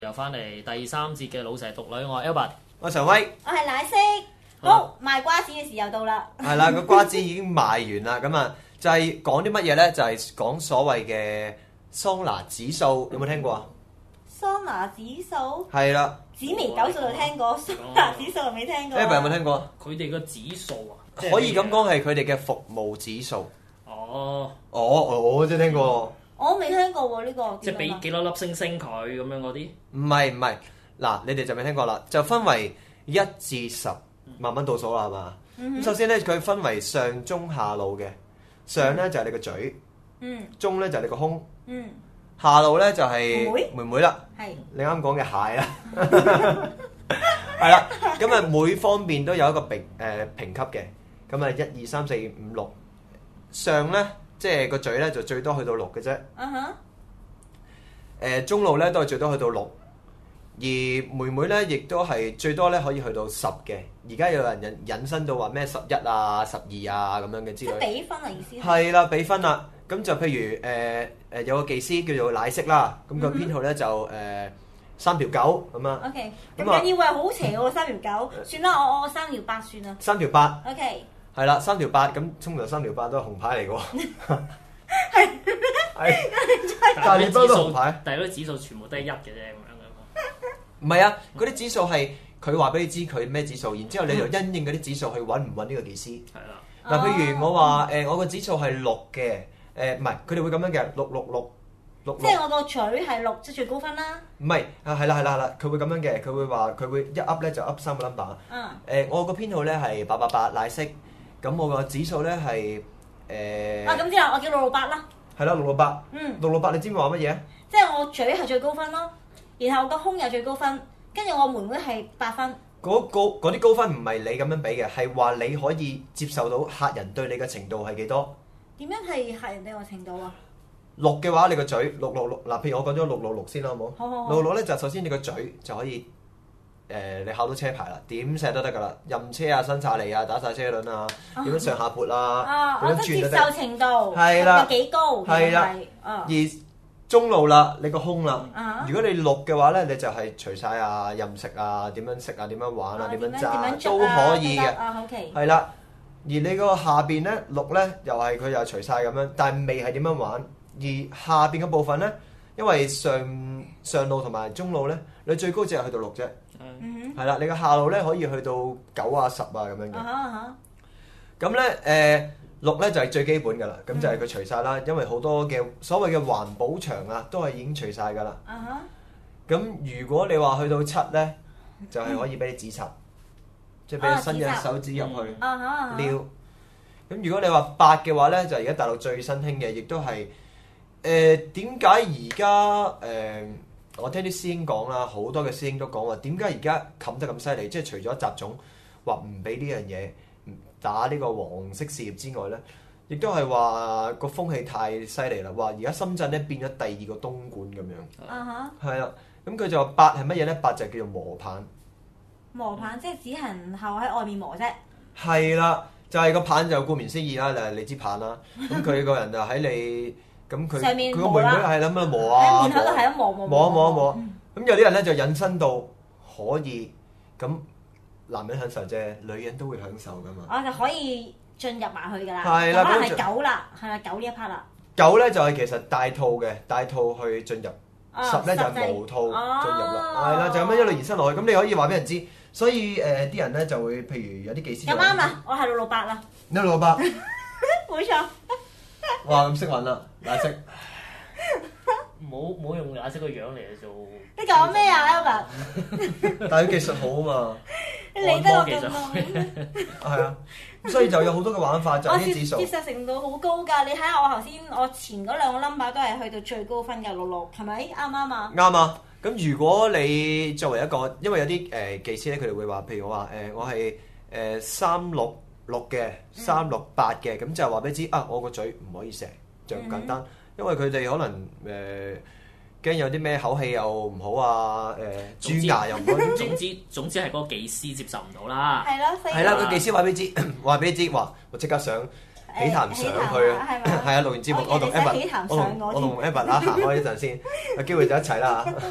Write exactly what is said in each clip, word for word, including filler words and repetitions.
又翻嚟第三節嘅老蛇獨女，我係 Albert， 我係常威， 我係奶昔。好，賣瓜子嘅時候到啦。 係啦，個瓜子已經賣完啦，咁啊就係講啲乜嘢咧？就係、是、講所謂嘅桑拿指數，有冇聽過啊？ 桑拿指數係啦， 指眉九數就聽過，桑拿指數就未聽過。 Albert 有冇聽過？ 佢哋個指數啊， 可以咁講係佢哋嘅服務指數。 哦， 哦，我真係聽過。 我未聽過喎呢個。 即係俾幾多粒星星佢咁樣嗰啲？ 唔係唔係，嗱你哋就未聽過啦，就分為一至十，慢慢倒數啦，係嘛？咁、嗯、首先咧，佢分為上中下路嘅，上咧就係、是、你個嘴，嗯，中咧就係、是、你個胸，嗯，下路咧就係、是、妹妹啦，係你啱講嘅蟹啦，係啦，咁啊每方面都有一個評誒、呃、評級嘅，咁啊一二三四五六，上咧即係個嘴咧就最多去到六嘅啫，嗯哼，誒中路咧都係最多去到六。而妹妹咧，亦都係最多咧可以去到十嘅。而家有人引引申到話咩十一啊、十二啊咁樣嘅之類。即係比分啊意思。 係啦，比分啦。咁就譬如誒誒、呃、有個技師叫做奶昔啦，咁個編號咧就誒、呃、三條九咁啊。 O K。咁緊要係好邪喎，三條九。算啦，我我三條八算啦。 三條八。 O K。係啦，三條八咁通常三條八都係紅牌嚟嘅喎。 係。 係。但係你都紅牌， 但係嗰啲指數全部都係一嘅啫。 唔係啊，嗰啲指數係佢話俾你知佢咩指數，然之後你就因應嗰啲指數去揾唔揾呢個技師。係啦。嗱，譬如我話誒、呃，我個指數係六嘅，誒唔係，佢哋會咁樣嘅，六六六六。即係我個嘴係六，即係最高分啦。 唔係啊，係啦係啦係啦，佢會咁樣嘅，佢會話佢會一 up 咧就 up 三個 number。嗯。誒、呃，我個編號咧係八八八奶昔，咁我個指數咧係誒。 啊，咁之後我叫六六八啦。 係啦，六六八。嗯。六六八，你知唔知話乜嘢？即係我嘴係最高分咯。然後個胸又最高分，跟住我妹妹係八分。 嗰啲高分唔係你咁樣俾嘅，係話你可以接受到客人對你嘅程度係幾多？ 點樣係客人對我程度啊？ 六嘅話，你個嘴六六六嗱，譬如我講咗六六六先啦，好冇？ 好好好。 六六咧就首先你個嘴就可以誒、呃，你考到車牌啦，點寫都得㗎啦，任車啊、新剎嚟啊、打晒車輪啊，點、啊、樣上下撥啊，點、啊、樣轉都得。 接受程度係啦， 有幾高？ 係啦， 啊、 而中路啦，你個胸啦。 Uh-huh. 如果你六嘅話咧，你就係除晒啊，任食啊，點樣食啊，點樣玩啊，點、uh-huh. 樣揸、啊、都可以嘅。 啊，OK。 係啦，而你個下邊咧六咧，又係佢又除晒咁樣，但係未係點樣玩。而下邊嘅部分咧，因為上上路同埋中路咧，你最高只係去到六啫。嗯哼。係啦，你個下路咧可以去到九啊十啊咁樣嘅。啊哈咁咧誒。六咧就係最基本㗎啦，咁就係佢除晒啦，因為好多嘅所謂嘅環保牆啊，都係已經除晒㗎啦。咁、uh-huh. 如果你話去到七咧，就係、是、可以俾你指插，即係俾你伸隻手指入去撩。咁、uh-huh. 如果你話八嘅話咧，就而家大陸最新興嘅，亦都係誒點解而家誒我聽啲師兄講啦，好多嘅師兄都講話點解而家冚得咁犀利，即係除咗雜種話唔俾呢樣嘢打呢個黃色事業之外咧，亦都係話個風氣太犀利啦！話而家深圳咧變咗第二個東莞咁樣。啊哈。係啦，咁佢就話八係乜嘢咧？八就叫做磨棒。 磨棒即係只係後喺外面磨啫。 係啦，就係、是、個棒就顧名思義啦，就係你支棒啦。咁佢個人就喺你咁佢佢個妹妹係咁樣磨啊。 喺面口度係咁磨磨磨磨磨。咁有啲人咧就引申到可以咁。男人享受啫，女人都會享受噶嘛。 我就可以進入埋去㗎啦。 係啦， 可能係九啦，係啦，九呢一 part 啦。 九咧就係其實帶套嘅，帶套去進入。 哦、 十咧就係無套進入啦。係啦，就咁樣一路延伸落去。咁你可以話俾人知，所以誒啲、呃、人咧就會，譬如有啲技師。 咁啱啦，我係六六八啦。 你六六八。 冇錯。 哇！咁識揾啦，奶昔。 冇冇用奶昔個樣嚟做。 你講咩啊 Albert？ 但係佢技術好啊嘛。 你理得我咁多。 係啊，所以就有好多嘅玩法，就係啲指數。 接受程度好高㗎，你睇下我頭先，我前嗰兩個 number 都係去到最高分嘅六六，係咪啱唔啱啊？ 啱啊！咁如果你作為一個，因為有啲誒、呃、技師咧，佢哋會話，譬如我話誒、呃，我係誒三六六嘅，三六八嘅，咁就話俾你知啊，我個嘴唔可以成，就咁簡單，嗯、因為佢哋可能誒。呃驚有啲咩口氣又唔好啊！誒，蛀牙又唔好。 總之總之係嗰個技師接受唔到啦。 係咯， 係啦，個技師話俾你知，話俾你知，話我即刻上喜談上去啊！係啊，錄完節目，我同 Albert，我同我同 Albert 啊行開一陣先，有機會就一齊啦。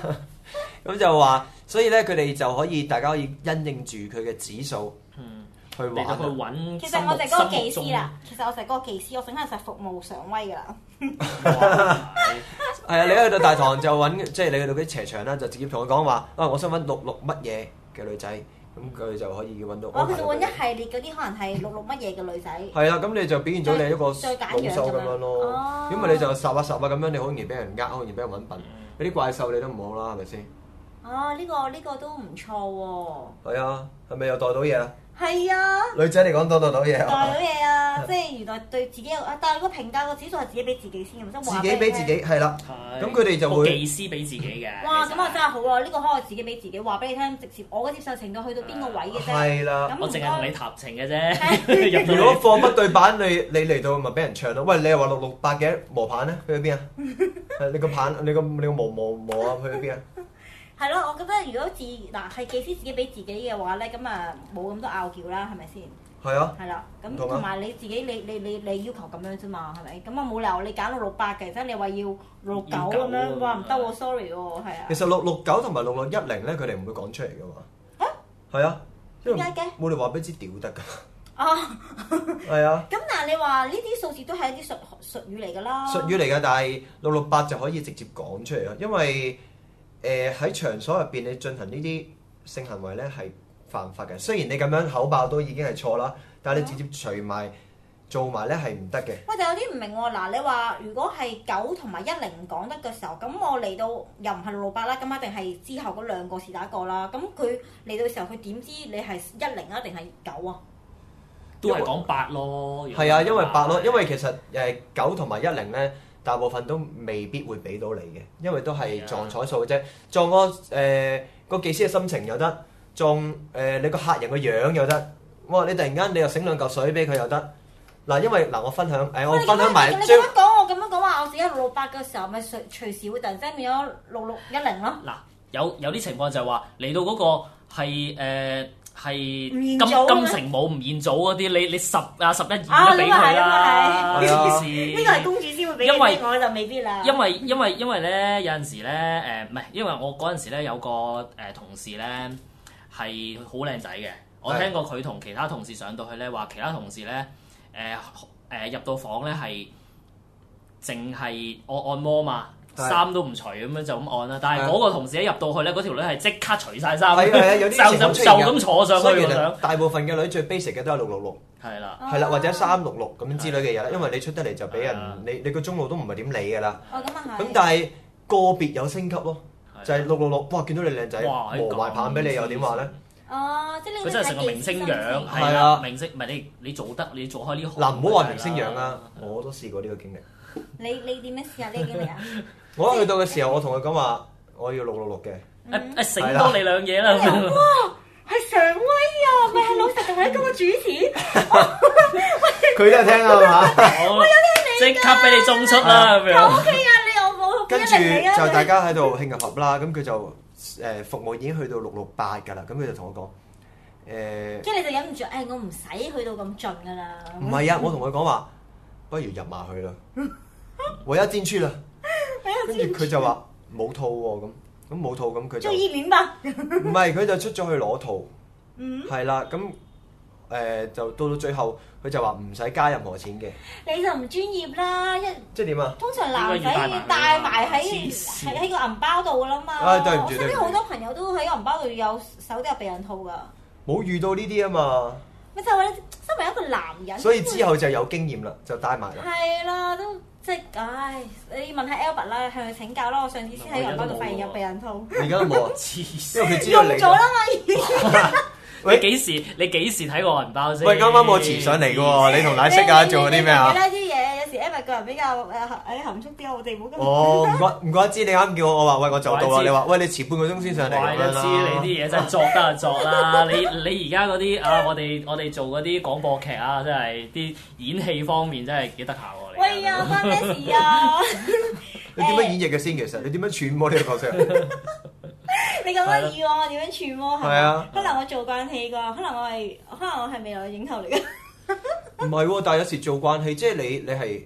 咁就話，所以咧佢哋就可以大家可以因應住佢嘅指數， 嗯， 去玩。 去揾。 其實我就係嗰個技師啦，其實我就係嗰個技師，我整下就係服務常威㗎啦。 係啊，你去到大堂就揾，即係你去到啲邪場啦，就直接同佢講話，啊，我想揾六六乜嘢嘅女仔，咁佢就可以揾到。 我佢就揾一系列嗰啲可能係六六乜嘢嘅女仔。 係啦，咁你就表現咗你一個最簡老手咁樣咯。 哦因為你就霎下霎下咁樣，你好容易俾人呃，好容易俾人揾笨。嗰啲怪獸你都唔好啦，係咪先？ 哦，呢個呢個都唔錯喎。 係啊，係咪又袋到嘢啊？ 係啊。 女仔嚟講袋袋到嘢袋啊！ 到嘢啊！即係原來對自己有啊，但係個評價個指數係自己俾自己先，即係話自己俾自己係啦， 係咁佢哋就會個技師俾自己嘅。 哇！ 其實咁啊真係好啊！呢個可以自己俾自己話俾你聽，直接我嘅接受程度去到邊個位嘅啫。 係啦。 咁我淨係同你唔談情嘅啫。入如果貨不對版，你你嚟到咪俾人唱咯？喂，你又話六六八嘅磨棒咧，去咗邊啊？係你個棒，你個你個磨磨磨啊，去咗邊啊？ 該係咯，我覺得如果自嗱係技師自己俾自己嘅話咧，咁啊冇咁多拗撬啦，係咪先？ 係啊。 係啦，咁唔同啊同埋你自己你你你你要求咁樣啫嘛，係咪？咁我冇理由你揀六六八嘅，即係你話要六六九咁樣， 要九哇唔得喎，sorry 喎，係啊其。實六六九同埋六六一零咧，佢哋唔會講出嚟噶嘛。 啊？ 係啊。因為點解嘅冇你話俾支屌得㗎。 啊， 係啊。 咁但係你話呢啲數字都係一啲術術語嚟㗎啦。 術語嚟㗎，但係六六八就可以直接講出嚟咯，因為誒喺、呃、場所入邊你進行呢啲性行為咧係犯法嘅。雖然你咁樣口爆都已經係錯啦，但係你直接除埋做埋咧係唔得嘅。 喂，就有啲唔明喎。嗱，你話如果係九同埋一零講得嘅時候，咁我嚟到又唔係六六八啦，咁一定係之後嗰兩個是打一個啦。咁佢嚟到嘅時候，佢點知你係一零啊定係九啊？ 都係講八咯。 係啊，因為八咯，因為其實誒九同埋一零咧，大部分都未必會俾到你嘅，因為都係撞彩數嘅啫。撞個誒個技師嘅心情又得，撞誒、呃、你個客人個樣又得。哇！你突然間你又醒兩嚿水俾佢又得。嗱，因為嗱，我分享誒、呃，我分享埋你咁樣講，我咁樣講話，我自己六六八嘅時候，咪隨隨時會突然間變咗六六一零咯。 嗱，有有啲情況就係話嚟到嗰個係誒係金唔現組嘅咩金城武唔現組嗰啲，你你十啊十一二啊都俾佢啦， 呢個係黐係啊線呢個係公主先會俾因為你，我就未必啦。 因為因為因為咧有陣時咧誒唔係，因為我嗰陣時咧有個誒、呃、同事咧係好靚仔嘅，我聽過佢同其他同事上到去咧話，其他同事咧誒誒入到房咧係淨係按按摩嘛。衫都唔除咁樣就咁按啦，但係嗰個同事一入到去咧，嗰條女係即刻除晒衫， 係係啊，有啲情況就出現㗎就咁坐上去所以其實咁樣。 大部分嘅女最 basic 嘅都係六六六， 係啦， 係啦，或者三六六咁樣之類嘅嘢啦。因為你出得嚟就俾人係啊你你個中路都唔係點理㗎啦。 哦，咁啊係。 咁但係個別有升級咯， 係就係六六六，哇！見到你靚仔， 哇磨埋棒俾你又點話咧？ 哦，即係你佢真係成個明星樣， 係係啊啦，明星唔係你你做得，你做開呢行。 嗱，唔好話明星樣啊，我都試過呢個經歷。 你你點樣試下呢個經歷啊？ 我一去到嘅時候，我同佢講話，我要六六六嘅。 誒誒醒多你兩嘢啦！ 哇，係常威啊，咪係老實同你嗰個主持。 佢都係聽啊嘛。 我即刻俾你中出啦咁樣。 O K 啊，你有冇跟住一零你啊？ 就大家喺度慶入合啦，咁佢就誒服務已經去到六六八㗎啦，咁佢就同我講誒， 即係你就忍唔住，誒我唔使去到咁盡㗎啦。 唔係啊，我同佢講話，不如入埋去啦，我一煎出啦。跟住佢就話冇套喎，咁咁冇套咁佢就做意面吧。 唔係佢就出咗去攞套， 嗯， 係啦，咁誒就到到最後佢就話唔使加任何錢嘅， 你就唔專業啦，一即係點啊？ 通常男仔要帶埋喺喺喺個銀包度㗎啦嘛。 啊對唔住我身邊好多朋友都喺銀包度有手都有避孕套㗎。 冇遇到呢啲啊嘛， 咪就係你身為一個男人， 所以之後就有經驗啦，就帶埋啦。 係啦，都即係唉，你問下 Albert 啦，向佢請教啦。我上次先喺銀包度發現有避孕套， 你而家都冇啊？ 黐線！ 因為佢知用道你咗啦嘛已經。 你幾時你幾時睇過銀包先？ 喂，啱啱我遲上嚟嘅喎，你同奶昔啊做嗰啲咩啊你？呢啲嘢有時 Albert 個人比較誒誒含蓄啲，我哋唔好咁。 哦，唔怪唔怪知你啱叫我，我話喂我就到啦，你話喂你遲半個鐘先上嚟咁樣怪得知你啦。 啲嘢真係作得就作啦！你你而家嗰啲啊，我哋我哋做嗰啲廣播劇啊，真係啲演戲方面真係幾得下喎！你喂呀，關咩事啊？ 你點樣演繹嘅先？其實你點樣揣摩呢個角色？ 你咁樣以我點樣揣摩係係啊嘛？可能我做慣戲啩，可能我係可能我係未來嘅影后嚟嘅。 唔係喎，但係有時做慣戲，即係你你係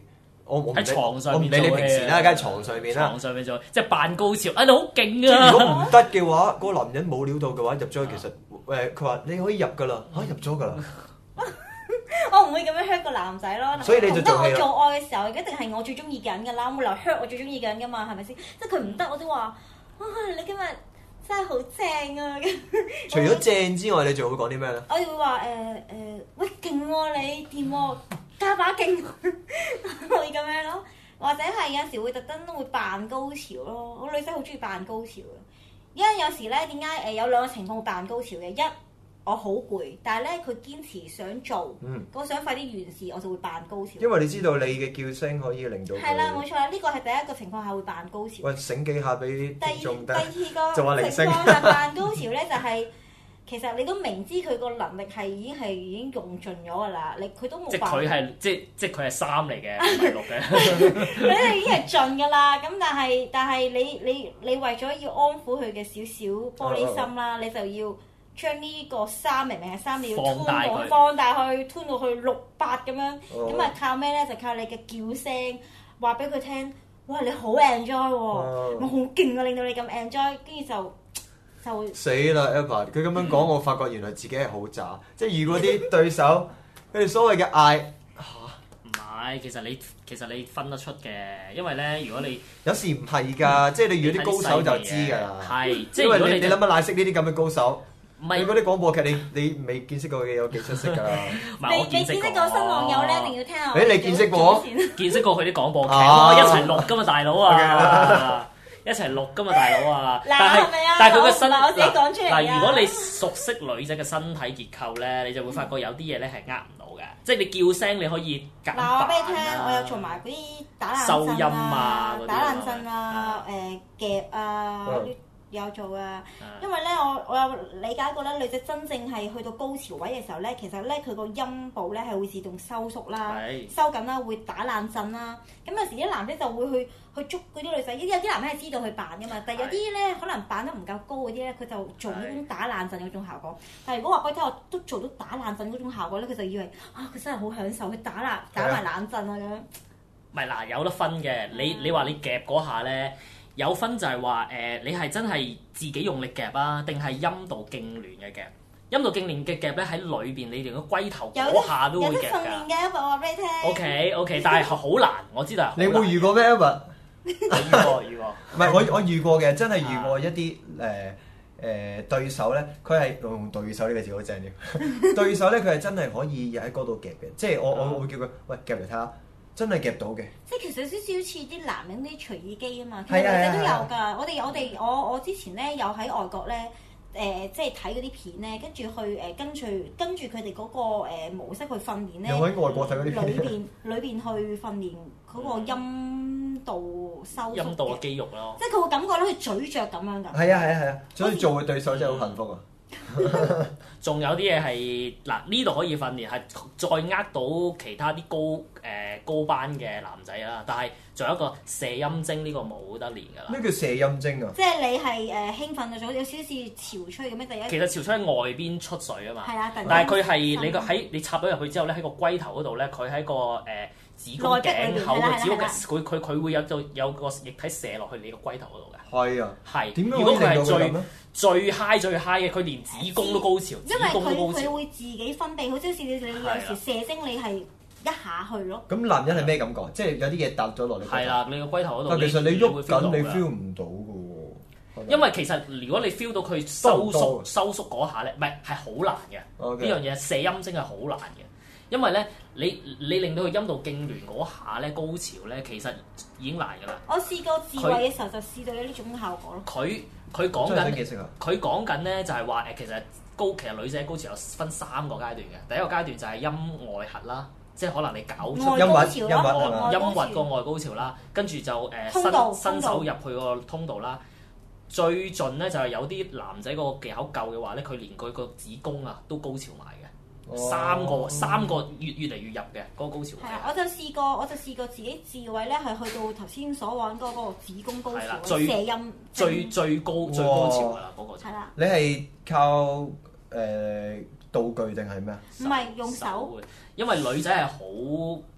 我我唔理喺床上面我唔理你做平時啦， 嘅梗係床上面啦。 床上面做，即係扮高潮，啊你好勁即係如果啊！ 唔得嘅話，嗰個男人冇料到嘅話，入咗去其實誒，佢話你可以入㗎啦，嚇入咗㗎啦。 我唔會咁樣 hurt 個男仔咯。 所以你就做戲啦同得我做愛嘅時候，一定係我最中意嘅人㗎啦，我冇理由 hurt 我最中意嘅人㗎嘛，係咪先？即係佢唔得，我都話哇你今日真係好正啊！ 除咗正之外，你仲會講啲咩咧？ 我哋會話誒誒，喂勁喎你掂喎，加把勁，會咁樣咯。或者係有時會特登會扮高潮咯。我女仔好中意扮高潮嘅，因為有時咧點解誒有兩個情況會扮高潮嘅？一我好攰，但係咧佢堅持想做， 嗯， 我想快啲完事，我就會扮高潮。 因為你知道你嘅叫聲可以令到佢係啦，冇錯啦，呢個係第一個情況下會扮高潮。 喂，醒幾下俾第二聽眾第二個做下鈴聲情況下扮高潮咧，就係、其實你都明知佢個能力係已經係已經用盡咗㗎啦，你佢都冇即係辦法。 佢係即即佢係三嚟嘅，唔係六嘅。 佢哋已經係盡㗎啦，咁但係但係你你你為咗要安撫佢嘅少少玻璃心啦，你就要將呢個三明明係三，你要放大 turn 到佢放大去 turn 到去六八咁樣， 哦咁啊靠咩咧？就靠你嘅叫聲話俾佢聽，哇你好 enjoy 喎， 哦我好勁啊，令到你咁 enjoy，跟住就就死啦 Eva，佢咁樣講，我發覺原來自己係好渣，即係遇過啲對手，佢哋所謂嘅嗌唔係，其實你其實你分得出嘅，因為咧，如果你有時唔係㗎，即係你遇到啲高手就知㗎啦。 係，即係因如果你為你你諗下賴識呢啲咁嘅高手， 唔係你嗰啲廣播劇你你未見識過嘅有幾出色㗎啦。 唔係我你見識過你見識過新網友咧，一定要聽下我誒你哋見識過早前見識過佢啲廣播劇， 啊我一齊錄㗎嘛，大佬啊！一齊錄㗎嘛，大佬啊！ 嗱但係係咪啊但係佢嘅身我我自己講出嚟啊嗱，如果你熟悉女仔嘅身體結構咧，你就會發覺有啲嘢咧係呃唔到嘅，即係你叫聲你可以夾嗱，我俾你聽， 扮我有做埋嗰啲打冷震收音啊嗰啲打冷震啊，誒夾啊， 嗯有做啊。 啊因為咧，我我有理解過咧，女仔真正係去到高潮位嘅時候咧，其實咧佢個陰部咧係會自動收縮啦、 係收緊啦，會打冷震啦。咁有時啲男仔就會去去捉嗰啲女仔，有啲男仔係知道佢扮噶嘛，但係有啲咧可能扮得唔夠高嗰啲咧，佢就做呢種打冷震嗰種效果。但係如果話俾你聽，我都做到打冷震嗰種效果咧，佢就以為啊，佢真係好享受，佢打冷打埋冷震啊咁樣。 唔係嗱，有得分嘅。你你話你夾嗰下咧，有分就係話誒，你係真係自己用力夾啊，定係陰道痙攣嘅夾？陰道痙攣嘅夾咧喺裏邊，你連個龜頭有嗰下都有得會夾訓練㗎。 嘅，我話俾你聽。 O K O K，但係好難，我知道係好你有難。 冇遇過咩 Eva？ 我遇過遇過。 唔係我我遇過嘅，真係遇過一啲誒誒對手咧，佢係用對手呢個字好正嘅。對手咧，佢係真係可以喺嗰度夾嘅，即係我我會叫佢喂夾嚟睇下，真係夾到嘅。 即係其實有少少似啲男人啲隨意肌啊嘛，其實係女仔都有啊係啊㗎。我哋我哋我我之前咧有喺外國咧。誒、即係睇嗰啲片咧，跟住去誒、跟住跟住佢哋嗰個、誒模式去訓練咧。 有喺外國睇嗰啲片裏邊裏邊去訓練嗰個陰道收縮陰道嘅嘅， 肌肉咯。 即係佢會感覺咧，佢咀嚼咁樣㗎。 係啊係啊係啊，所以做嘅對手真係好幸福啊！ 仲有啲嘢係嗱呢度可以訓練，係再呃到其他啲高誒、呃、高班嘅男仔啦。但係仲有一個射陰精呢個冇得練㗎啦。 咩叫射陰精啊？ 即係你係誒、興奮咗，有少少似潮吹咁樣，第一其實潮出喺外邊出水啊嘛。 係啊，突然間但係佢係你個深喺你插咗入去之後咧，喺個龜頭嗰度咧，佢喺個誒、呃子宮內壁裏邊頸口係啦嘅子宮嘅係啦佢佢佢會有到有個液體射落去你個龜頭嗰度嘅。 係啊， 係。 點樣如果佢係可以令到佢咁最咧？ 最 high 最 high 嘅，佢連子宮都高潮，子因為宮都佢高潮。 佢會自己分泌，好似你你有時射精你係一下去咯。 咁男人係咩感覺？即係有啲嘢搭咗落嚟。 係。啦，你個龜頭嗰度。 但其實你會喐 feel 到緊，你㗎 feel 唔到嘅喎。 因為其實如果你 feel 到佢收多唔多縮收縮嗰下咧，唔係係好難嘅。 OK 呢樣嘢射陰精係好難嘅，因為咧你你令到佢陰道痙攣嗰下咧高潮咧，其實已經難㗎啦。 我試過自慰嘅時候就試到有呢種效果咯。 佢佢講真係想緊見識下。 佢講緊咧就係話誒，其實高其實女仔高潮有分三個階段嘅。第一個階段就係陰外核啦，即係可能你搞出外陰核高潮啦陰核係嘛陰外高潮核個外高潮啦，跟住就誒通道伸伸手通道入去個通道啦。最盡咧就係有啲男仔個技巧夠嘅話咧，佢連佢個子宮啊都高潮埋嘅。 哦三個三個越越嚟越入嘅嗰、個高潮位係啊，我就試過，我就試過自己自慰咧，係去到頭先所講嗰個子宮高潮係啦最射陰最最高最高潮㗎啦嗰個就係啦， 你係靠誒道具定係咩啊？ 唔係用手， 嘅，因為女仔係好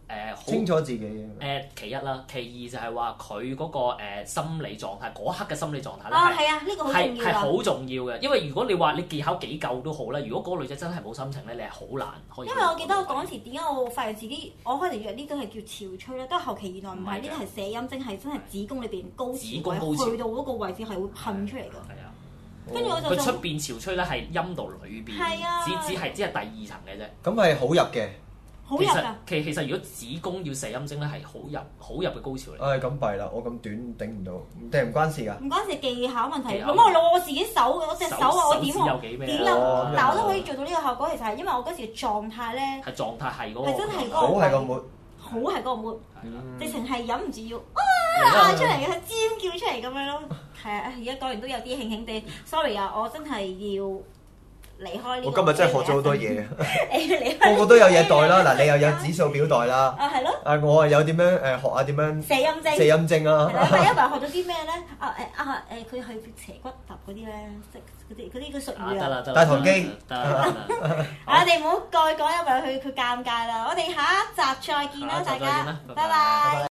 誒好清楚自己嘅。 誒其一啦，其二就係話佢嗰個誒心理狀態，嗰刻嘅心理狀態咧啊，係啊，呢個好重係係要啊！ 好重要嘅，因為如果你話你技巧幾夠都好啦，如果嗰個女仔真係冇心情咧，你係好難可以。 因為我記得我嗰陣時點解我發現自己，我開頭以為呢都係叫潮吹咧，都係後期原來唔係，呢啲係射陰精，係真係子宮裏邊高子宮潮位， 高潮去到嗰個位置係會噴出嚟㗎。 係啊， 跟住我就佢出想邊潮吹咧係陰道裏邊， 係啊只只係只係第二層嘅啫。 咁係好入嘅。 好入㗎其實。其其實如果子宮要射陰精咧係好入好入嘅高潮嚟。 唉，咁弊啦，我咁短頂唔到，定係唔關事㗎。 唔關事技巧問題， 技巧咁我攞我自己手嘅，我隻手啊，我點手指有幾咩啊點哦啊？但係我都可以做到呢個效果，其實係因為我嗰時嘅狀態咧， 係狀態係嗰個係真係嗰好個係個末。 好係嗰個 mood， 嗯直情係忍唔住要嚟啦啊嗌出嚟嘅，尖叫出嚟咁樣咯。係啊，而家講完都有啲興興地，sorry 啊，我真係要離開呢個。 我今日真係學咗好多嘢， 你離開個個都有嘢袋啦。嗱，你又有指數表袋啦。 啊，係咯， 啊，我啊有點樣誒學下點樣射陰精。 射陰精啊係。啦，因為學咗啲咩咧？啊誒啊誒，佢去斜骨揼嗰啲咧，即係嗰啲嗰啲叫術啊語啊。 得啦得啦， 大堂機得啦得啦。 我哋唔好再講，因為佢佢尷尬啦。我哋下一集再見啦， 下一集再大家見啦，拜拜拜拜。